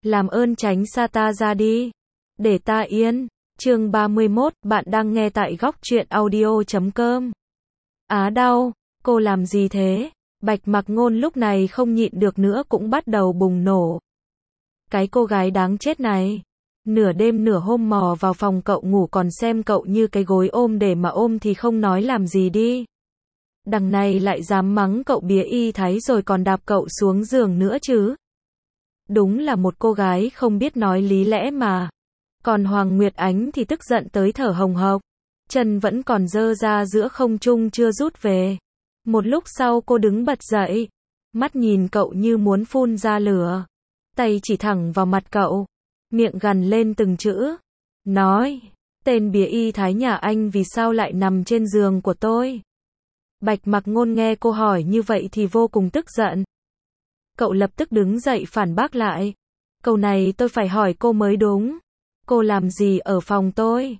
Làm ơn tránh xa ta ra đi. Để ta yên. Chương 31, bạn đang nghe tại góc truyện audio.com. Á đau, cô làm gì thế? Bạch Mặc Ngôn lúc này không nhịn được nữa cũng bắt đầu bùng nổ. Cái cô gái đáng chết này. Nửa đêm nửa hôm mò vào phòng cậu ngủ còn xem cậu như cái gối ôm để mà ôm thì không nói làm gì đi. Đằng này lại dám mắng cậu bía y thái rồi còn đạp cậu xuống giường nữa chứ. Đúng là một cô gái không biết nói lý lẽ mà. Còn Hoàng Nguyệt Ánh thì tức giận tới thở hồng hộc. Chân vẫn còn dơ ra giữa không trung chưa rút về. Một lúc sau cô đứng bật dậy. Mắt nhìn cậu như muốn phun ra lửa. Tay chỉ thẳng vào mặt cậu. Miệng gằn lên từng chữ. Nói, tên bía y thái nhà anh vì sao lại nằm trên giường của tôi? Bạch Mặc Ngôn nghe cô hỏi như vậy thì vô cùng tức giận. Cậu lập tức đứng dậy phản bác lại. Câu này tôi phải hỏi cô mới đúng. Cô làm gì ở phòng tôi?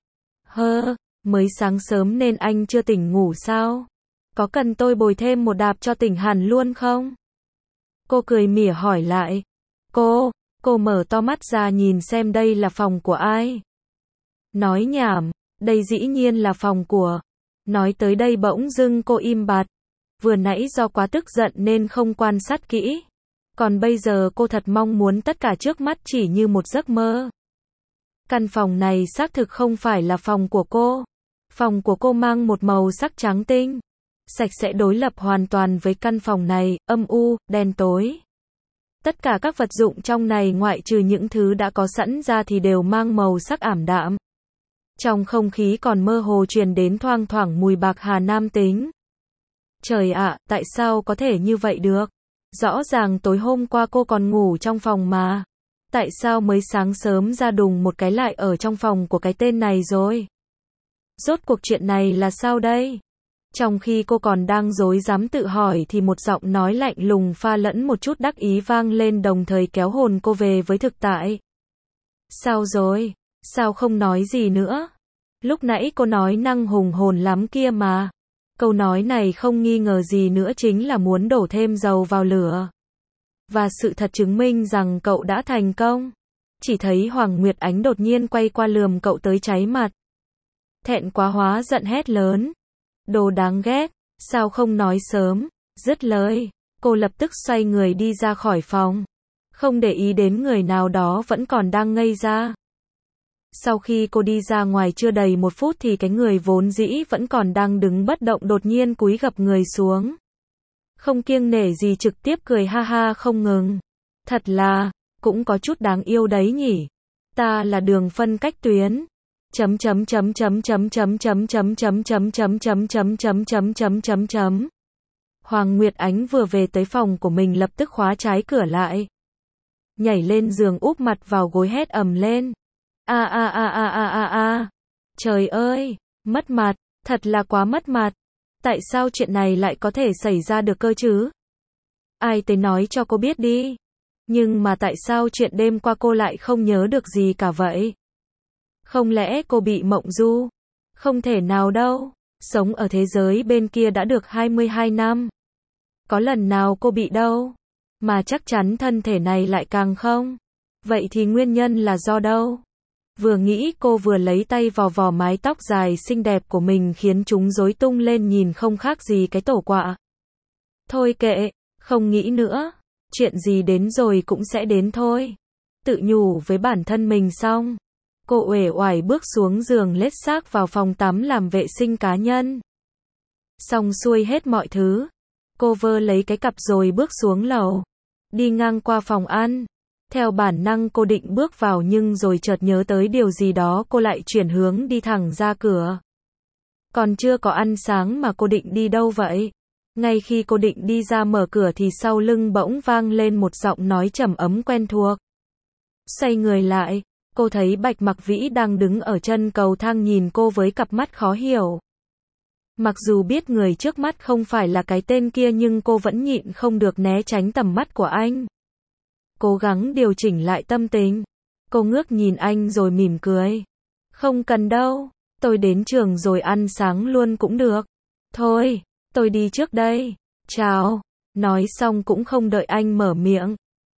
Mới sáng sớm nên anh chưa tỉnh ngủ sao? Có cần tôi bồi thêm một đạp cho tỉnh hẳn luôn không? Cô cười mỉa hỏi lại. Cô mở to mắt ra nhìn xem đây là phòng của ai? Nói nhảm, đây dĩ nhiên là phòng của. Nói tới đây bỗng dưng cô im bặt. Vừa nãy do quá tức giận nên không quan sát kỹ. Còn bây giờ cô thật mong muốn tất cả trước mắt chỉ như một giấc mơ. Căn phòng này xác thực không phải là phòng của cô. Phòng của cô mang một màu sắc trắng tinh. Sạch sẽ đối lập hoàn toàn với căn phòng này, âm u, đen tối. Tất cả các vật dụng trong này ngoại trừ những thứ đã có sẵn ra thì đều mang màu sắc ảm đạm. Trong không khí còn mơ hồ truyền đến thoang thoảng mùi bạc hà nam tính. Trời ạ, tại sao có thể như vậy được? Rõ ràng tối hôm qua cô còn ngủ trong phòng mà. Tại sao mới sáng sớm ra đùng một cái lại ở trong phòng của cái tên này rồi? Rốt cuộc chuyện này là sao đây? Trong khi cô còn đang rối rắm tự hỏi thì một giọng nói lạnh lùng pha lẫn một chút đắc ý vang lên đồng thời kéo hồn cô về với thực tại. Sao rồi? Sao không nói gì nữa? Lúc nãy cô nói năng hùng hồn lắm kia mà. Câu nói này không nghi ngờ gì nữa chính là muốn đổ thêm dầu vào lửa. Và sự thật chứng minh rằng cậu đã thành công. Chỉ thấy Hoàng Nguyệt Ánh đột nhiên quay qua lườm cậu tới cháy mặt. Thẹn quá hóa giận hét lớn. Đồ đáng ghét, sao không nói sớm? Dứt lời, cô lập tức xoay người đi ra khỏi phòng. Không để ý đến người nào đó vẫn còn đang ngây ra. Sau khi cô đi ra ngoài chưa đầy 1 phút thì cái người vốn dĩ vẫn còn đang đứng bất động đột nhiên cúi gập người xuống. Không kiêng nể gì trực tiếp cười ha ha không ngừng. Thật là, cũng có chút đáng yêu đấy nhỉ. Ta là Đường phân cách tuyến. Hoàng Nguyệt Ánh vừa về tới phòng của mình lập tức khóa trái cửa lại. Nhảy lên giường úp mặt vào gối hét ầm lên. Trời ơi, mất mặt, thật là quá mất mặt. Tại sao chuyện này lại có thể xảy ra được cơ chứ? Ai tới nói cho cô biết đi. Nhưng mà tại sao chuyện đêm qua cô lại không nhớ được gì cả vậy? Không lẽ cô bị mộng du? Không thể nào đâu. Sống ở thế giới bên kia đã được 22 năm. Có lần nào cô bị đâu? Mà chắc chắn thân thể này lại càng không. Vậy thì nguyên nhân là do đâu? Vừa nghĩ cô vừa lấy tay vò vò mái tóc dài xinh đẹp của mình khiến chúng rối tung lên nhìn không khác gì cái tổ quạ. Thôi kệ, không nghĩ nữa. Chuyện gì đến rồi cũng sẽ đến thôi. Tự nhủ với bản thân mình xong. Cô uể oải bước xuống giường lết xác vào phòng tắm làm vệ sinh cá nhân. Xong xuôi hết mọi thứ. Cô vơ lấy cái cặp rồi bước xuống lầu. Đi ngang qua phòng ăn. Theo bản năng cô định bước vào nhưng rồi chợt nhớ tới điều gì đó cô lại chuyển hướng đi thẳng ra cửa. Còn chưa có ăn sáng mà cô định đi đâu vậy? Ngay khi cô định đi ra mở cửa thì sau lưng bỗng vang lên một giọng nói trầm ấm quen thuộc. Xoay người lại, cô thấy Bạch Mặc Vĩ đang đứng ở chân cầu thang nhìn cô với cặp mắt khó hiểu. Mặc dù biết người trước mắt không phải là cái tên kia nhưng cô vẫn nhịn không được né tránh tầm mắt của anh. Cố gắng điều chỉnh lại tâm tình. Cô ngước nhìn anh rồi mỉm cười. Không cần đâu, tôi đến trường rồi ăn sáng luôn cũng được. Thôi, tôi đi trước đây. Chào. Nói xong cũng không đợi anh mở miệng.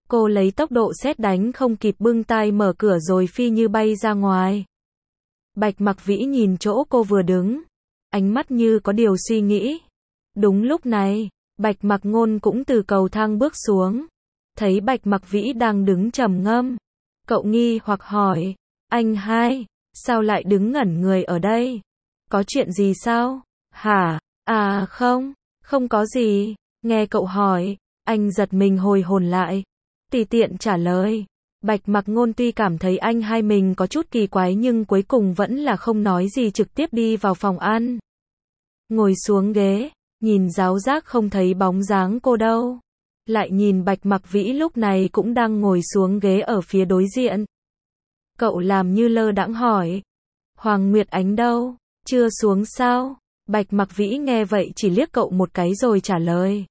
Cô lấy tốc độ sét đánh không kịp bưng tay mở cửa rồi phi như bay ra ngoài. Bạch Mặc Vĩ nhìn chỗ cô vừa đứng, ánh mắt như có điều suy nghĩ. Đúng lúc này, Bạch Mặc Ngôn cũng từ cầu thang bước xuống. Thấy Bạch Mặc Vĩ đang đứng trầm ngâm, cậu nghi hoặc hỏi, anh hai, sao lại đứng ngẩn người ở đây? Có chuyện gì sao? Hả? À không, không có gì. Nghe cậu hỏi, anh giật mình hồi hồn lại. Tùy tiện trả lời. Bạch Mặc Ngôn tuy cảm thấy anh hai mình có chút kỳ quái nhưng cuối cùng vẫn là không nói gì trực tiếp đi vào phòng ăn. Ngồi xuống ghế, nhìn giáo giác không thấy bóng dáng cô đâu. Lại nhìn Bạch Mặc Vĩ lúc này cũng đang ngồi xuống ghế ở phía đối diện. Cậu làm như lơ đãng hỏi. Hoàng Nguyệt Ánh đâu? Chưa xuống sao? Bạch Mặc Vĩ nghe vậy chỉ liếc cậu một cái rồi trả lời.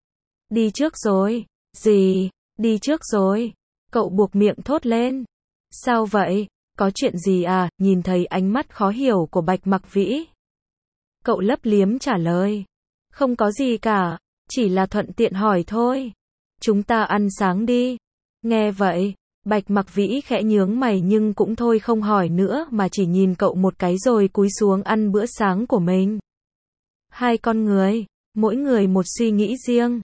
Đi trước rồi. Gì? Đi trước rồi. Cậu buộc miệng thốt lên. Sao vậy? Có chuyện gì à? Nhìn thấy ánh mắt khó hiểu của Bạch Mặc Vĩ. Cậu lấp liếm trả lời. Không có gì cả, chỉ là thuận tiện hỏi thôi. Chúng ta ăn sáng đi. Nghe vậy, Bạch Mặc Vĩ khẽ nhướng mày nhưng cũng thôi không hỏi nữa mà chỉ nhìn cậu một cái rồi cúi xuống ăn bữa sáng của mình. Hai con người, mỗi người một suy nghĩ riêng.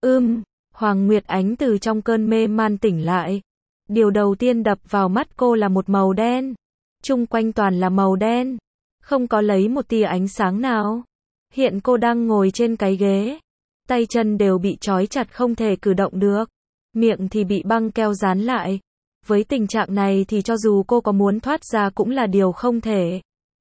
Hoàng Nguyệt Ánh từ trong cơn mê man tỉnh lại. Điều đầu tiên đập vào mắt cô là một màu đen. Chung quanh toàn là màu đen. Không có lấy một tia ánh sáng nào. Hiện cô đang ngồi trên cái ghế. Tay chân đều bị trói chặt không thể cử động được. Miệng thì bị băng keo dán lại. Với tình trạng này thì cho dù cô có muốn thoát ra cũng là điều không thể.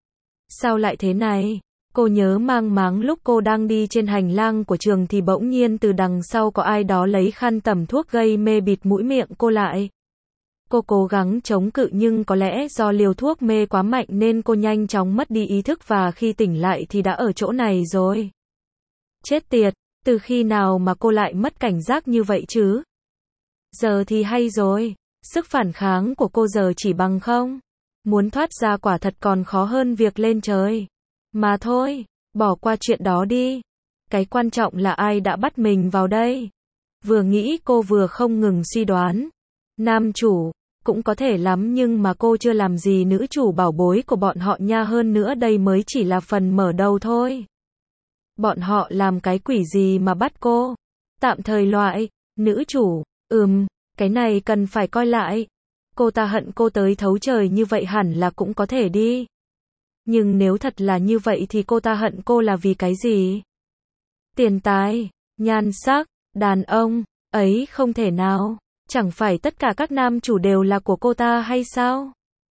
Sao lại thế này? Cô nhớ mang máng lúc cô đang đi trên hành lang của trường thì bỗng nhiên từ đằng sau có ai đó lấy khăn tẩm thuốc gây mê bịt mũi miệng cô lại. Cô cố gắng chống cự nhưng có lẽ do liều thuốc mê quá mạnh nên cô nhanh chóng mất đi ý thức và khi tỉnh lại thì đã ở chỗ này rồi. Chết tiệt, từ khi nào mà cô lại mất cảnh giác như vậy chứ? Giờ thì hay rồi, sức phản kháng của cô giờ chỉ bằng không. Muốn thoát ra quả thật còn khó hơn việc lên trời. Mà thôi, bỏ qua chuyện đó đi. Cái quan trọng là ai đã bắt mình vào đây. Vừa nghĩ cô vừa không ngừng suy đoán. Nam chủ, cũng có thể lắm nhưng mà cô chưa làm gì nữ chủ bảo bối của bọn họ nha, hơn nữa đây mới chỉ là phần mở đầu thôi. Bọn họ làm cái quỷ gì mà bắt cô? Tạm thời loại, nữ chủ, cái này cần phải coi lại. Cô ta hận cô tới thấu trời như vậy hẳn là cũng có thể đi. Nhưng nếu thật là như vậy thì cô ta hận cô là vì cái gì? Tiền tài, nhan sắc, đàn ông, ấy không thể nào. Chẳng phải tất cả các nam chủ đều là của cô ta hay sao?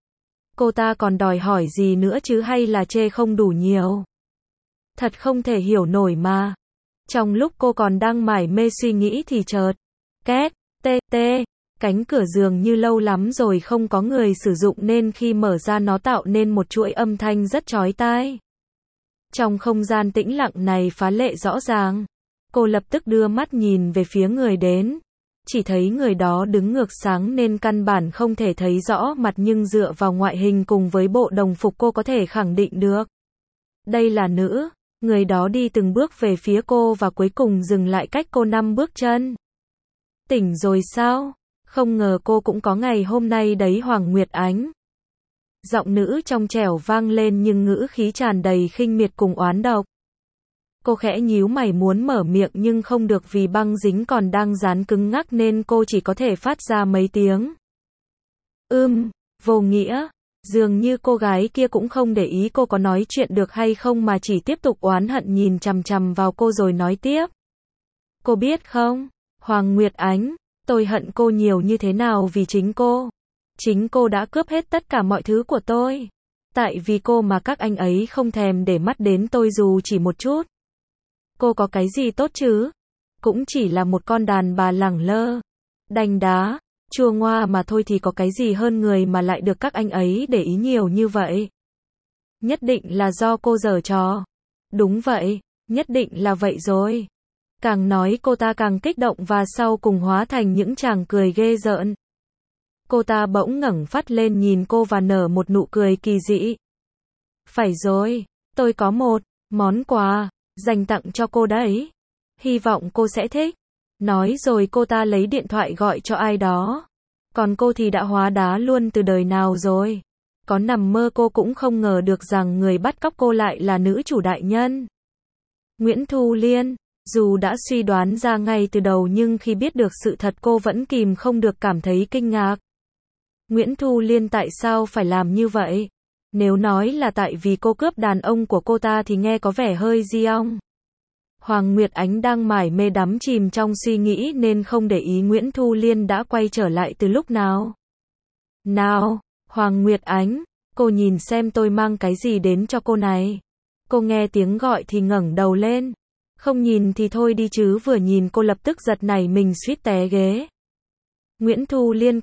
Cô ta còn đòi hỏi gì nữa chứ hay là chê không đủ nhiều? Thật không thể hiểu nổi mà. Trong lúc cô còn đang mải mê suy nghĩ thì chợt, két, tê, cánh cửa giường như lâu lắm rồi không có người sử dụng nên khi mở ra nó tạo nên một chuỗi âm thanh rất chói tai. Trong không gian tĩnh lặng này phá lệ rõ ràng, cô lập tức đưa mắt nhìn về phía người đến. Chỉ thấy người đó đứng ngược sáng nên căn bản không thể thấy rõ mặt nhưng dựa vào ngoại hình cùng với bộ đồng phục cô có thể khẳng định được. Đây là nữ, người đó đi từng bước về phía cô và cuối cùng dừng lại cách cô 5 bước chân. Tỉnh rồi sao? Không ngờ cô cũng có ngày hôm nay đấy Hoàng Nguyệt Ánh. Giọng nữ trong trẻo vang lên nhưng ngữ khí tràn đầy khinh miệt cùng oán độc. Cô khẽ nhíu mày muốn mở miệng nhưng không được vì băng dính còn đang dán cứng ngắc nên cô chỉ có thể phát ra mấy tiếng. Vô nghĩa. Dường như cô gái kia cũng không để ý cô có nói chuyện được hay không mà chỉ tiếp tục oán hận nhìn chằm chằm vào cô rồi nói tiếp. Cô biết không, Hoàng Nguyệt Ánh, tôi hận cô nhiều như thế nào vì chính cô. Chính cô đã cướp hết tất cả mọi thứ của tôi. Tại vì cô mà các anh ấy không thèm để mắt đến tôi dù chỉ một chút. Cô có cái gì tốt chứ? Cũng chỉ là một con đàn bà lẳng lơ, đanh đá, chua ngoa mà thôi thì có cái gì hơn người mà lại được các anh ấy để ý nhiều như vậy. Nhất định là do cô giở trò. Đúng vậy, nhất định là vậy rồi. Càng nói cô ta càng kích động và sau cùng hóa thành những tràng cười ghê rợn. Cô ta bỗng ngẩng phát lên nhìn cô và nở một nụ cười kỳ dị. Phải rồi, tôi có một món quà dành tặng cho cô đấy. Hy vọng cô sẽ thích. Nói rồi cô ta lấy điện thoại gọi cho ai đó. Còn cô thì đã hóa đá luôn từ đời nào rồi. Có nằm mơ cô cũng không ngờ được rằng người bắt cóc cô lại là nữ chủ đại nhân. Nguyễn Thu Liên, dù đã suy đoán ra ngay từ đầu nhưng khi biết được sự thật cô vẫn kìm không được cảm thấy kinh ngạc. Nguyễn Thu Liên tại sao phải làm như vậy? Nếu nói là tại vì cô cướp đàn ông của cô ta thì nghe có vẻ hơi di ong. Hoàng Nguyệt Ánh đang mải mê đắm chìm trong suy nghĩ nên không để ý Nguyễn Thu Liên đã quay trở lại từ lúc nào. Nào, Hoàng Nguyệt Ánh, cô nhìn xem tôi mang cái gì đến cho cô này. Cô nghe tiếng gọi thì ngẩng đầu lên. Không nhìn thì thôi đi chứ, vừa nhìn cô lập tức giật nảy mình suýt té ghế. Nguyễn Thu Liên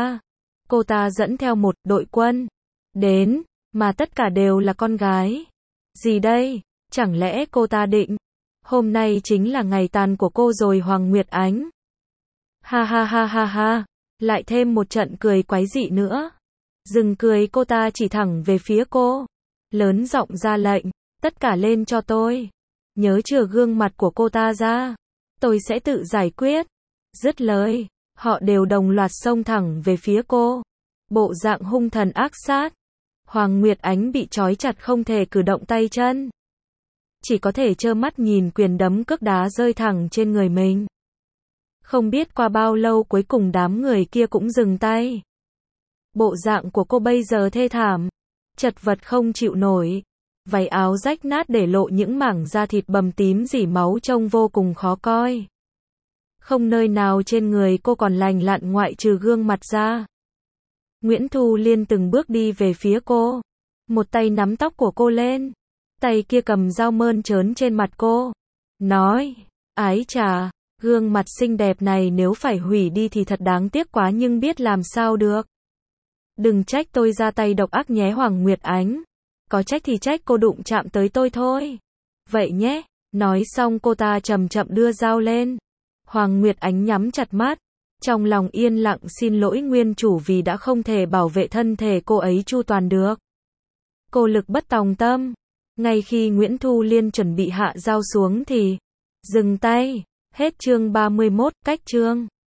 cô ta dẫn theo một đội quân đến, mà tất cả đều là con gái. Gì đây? Chẳng lẽ cô ta định hôm nay chính là ngày tàn của cô rồi Hoàng Nguyệt Ánh? Ha ha ha ha ha, lại thêm một trận cười quái dị nữa. Dừng cười, cô ta chỉ thẳng về phía cô, lớn giọng ra lệnh, tất cả lên cho tôi. Nhớ chừa gương mặt của cô ta ra, tôi sẽ tự giải quyết. Dứt lời, họ đều đồng loạt xông thẳng về phía cô, bộ dạng hung thần ác sát. Hoàng Nguyệt Ánh bị trói chặt không thể cử động tay chân, chỉ có thể trơ mắt nhìn quyền đấm cước đá rơi thẳng trên người mình. Không biết qua bao lâu cuối cùng đám người kia cũng dừng tay. Bộ dạng của cô bây giờ thê thảm, chật vật không chịu nổi. Váy áo rách nát để lộ những mảng da thịt bầm tím rỉ máu trông vô cùng khó coi. Không nơi nào trên người cô còn lành lặn ngoại trừ gương mặt ra. Nguyễn Thu Liên từng bước đi về phía cô, một tay nắm tóc của cô lên, tay kia cầm dao mơn trớn trên mặt cô, nói, ái chà, gương mặt xinh đẹp này nếu phải hủy đi thì thật đáng tiếc quá nhưng biết làm sao được. Đừng trách tôi ra tay độc ác nhé Hoàng Nguyệt Ánh, có trách thì trách cô đụng chạm tới tôi thôi. Vậy nhé, nói xong cô ta chậm chậm đưa dao lên. Hoàng Nguyệt Ánh nhắm chặt mắt, trong lòng yên lặng xin lỗi nguyên chủ vì đã không thể bảo vệ thân thể cô ấy chu toàn được. Cô lực bất tòng tâm. Ngay khi Nguyễn Thu Liên chuẩn bị hạ dao xuống thì dừng tay. Hết chương 31, cách chương.